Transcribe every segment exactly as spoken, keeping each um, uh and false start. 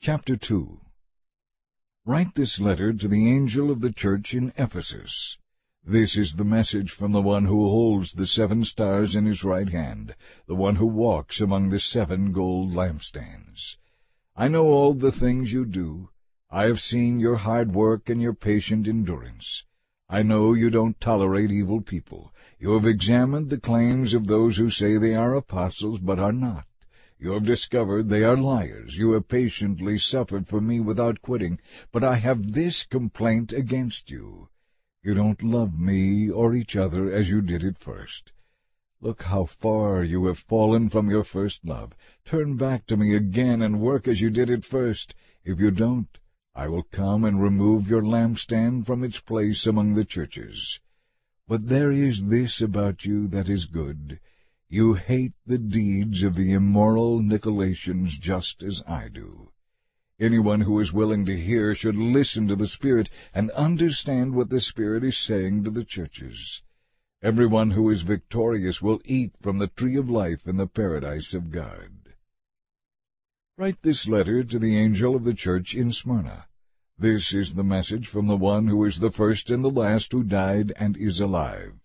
Chapter two. Write this letter to the angel of the church in Ephesus. This is the message from the one who holds the seven stars in his right hand, the one who walks among the seven gold lampstands. I know all the things you do. I have seen your hard work and your patient endurance. I know you don't tolerate evil people. You have examined the claims of those who say they are apostles but are not. You have discovered they are liars. You have patiently suffered for me without quitting. But I have this complaint against you. You don't love me or each other as you did at first. Look how far you have fallen from your first love. Turn back to me again and work as you did at first. If you don't, I will come and remove your lampstand from its place among the churches. But there is this about you that is good. You hate the deeds of the immoral Nicolaitans just as I do. Anyone who is willing to hear should listen to the Spirit and understand what the Spirit is saying to the churches. Everyone who is victorious will eat from the tree of life in the paradise of God. Write this letter to the angel of the church in Smyrna. This is the message from the one who is the first and the last, who died and is alive.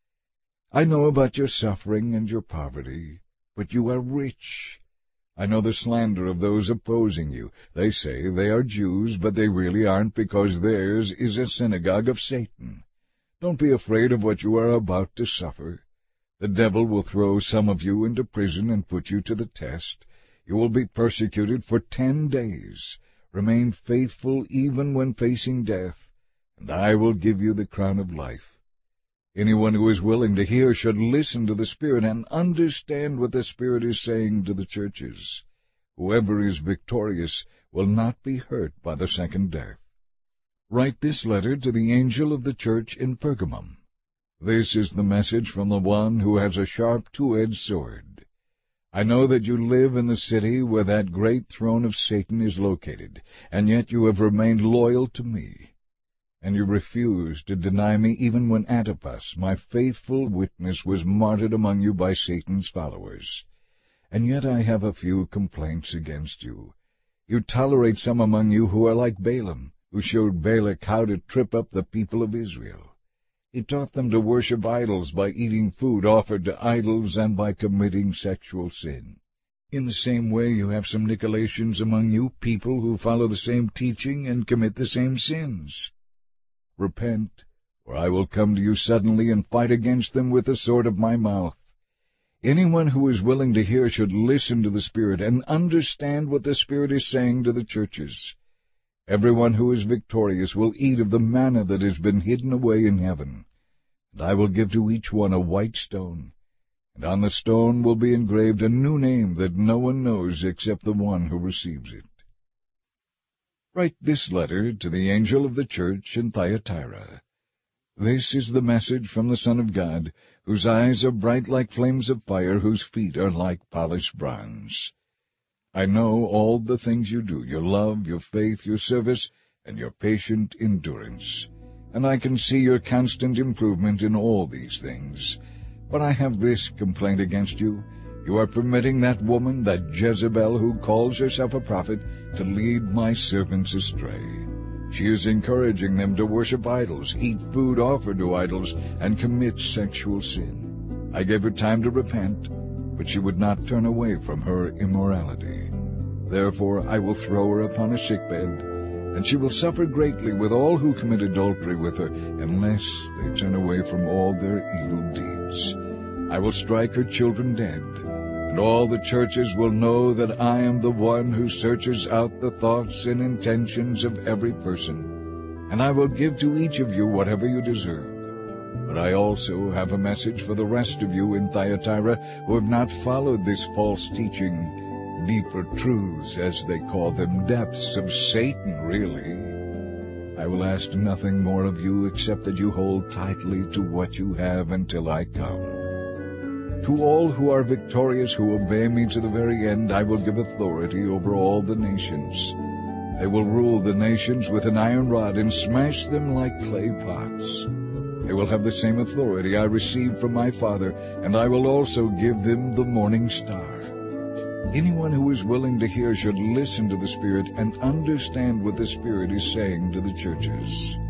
I know about your suffering and your poverty, but you are rich. I know the slander of those opposing you. They say they are Jews, but they really aren't, because theirs is a synagogue of Satan. Don't be afraid of what you are about to suffer. The devil will throw some of you into prison and put you to the test. You will be persecuted for ten days. Remain faithful even when facing death, and I will give you the crown of life. Anyone who is willing to hear should listen to the Spirit and understand what the Spirit is saying to the churches. Whoever is victorious will not be hurt by the second death. Write this letter to the angel of the church in Pergamum. This is the message from the one who has a sharp two-edged sword. I know that you live in the city where that great throne of Satan is located, and yet you have remained loyal to me. And you refused to deny me even when Antipas, my faithful witness, was martyred among you by Satan's followers. And yet I have a few complaints against you. You tolerate some among you who are like Balaam, who showed Balak how to trip up the people of Israel. He taught them to worship idols by eating food offered to idols and by committing sexual sin. In the same way you have some Nicolaitans among you, people who follow the same teaching and commit the same sins. Repent, or I will come to you suddenly and fight against them with the sword of my mouth. Anyone who is willing to hear should listen to the Spirit and understand what the Spirit is saying to the churches. Everyone who is victorious will eat of the manna that has been hidden away in heaven. And I will give to each one a white stone, and on the stone will be engraved a new name that no one knows except the one who receives it. Write this letter to the angel of the church in Thyatira. This is the message from the Son of God, whose eyes are bright like flames of fire, whose feet are like polished bronze. I know all the things you do, your love, your faith, your service, and your patient endurance. And I can see your constant improvement in all these things. But I have this complaint against you. You are permitting that woman, that Jezebel, who calls herself a prophet, to lead my servants astray. She is encouraging them to worship idols, eat food offered to idols, and commit sexual sin. I gave her time to repent, but she would not turn away from her immorality. Therefore I will throw her upon a sickbed, and she will suffer greatly with all who commit adultery with her, unless they turn away from all their evil deeds. I will strike her children dead, and all the churches will know that I am the one who searches out the thoughts and intentions of every person, and I will give to each of you whatever you deserve. But I also have a message for the rest of you in Thyatira who have not followed this false teaching, deeper truths, as they call them, depths of Satan, really. I will ask nothing more of you except that you hold tightly to what you have until I come. To all who are victorious, who obey me to the very end, I will give authority over all the nations. They will rule the nations with an iron rod and smash them like clay pots. They will have the same authority I received from my Father, and I will also give them the morning star. Anyone who is willing to hear should listen to the Spirit and understand what the Spirit is saying to the churches.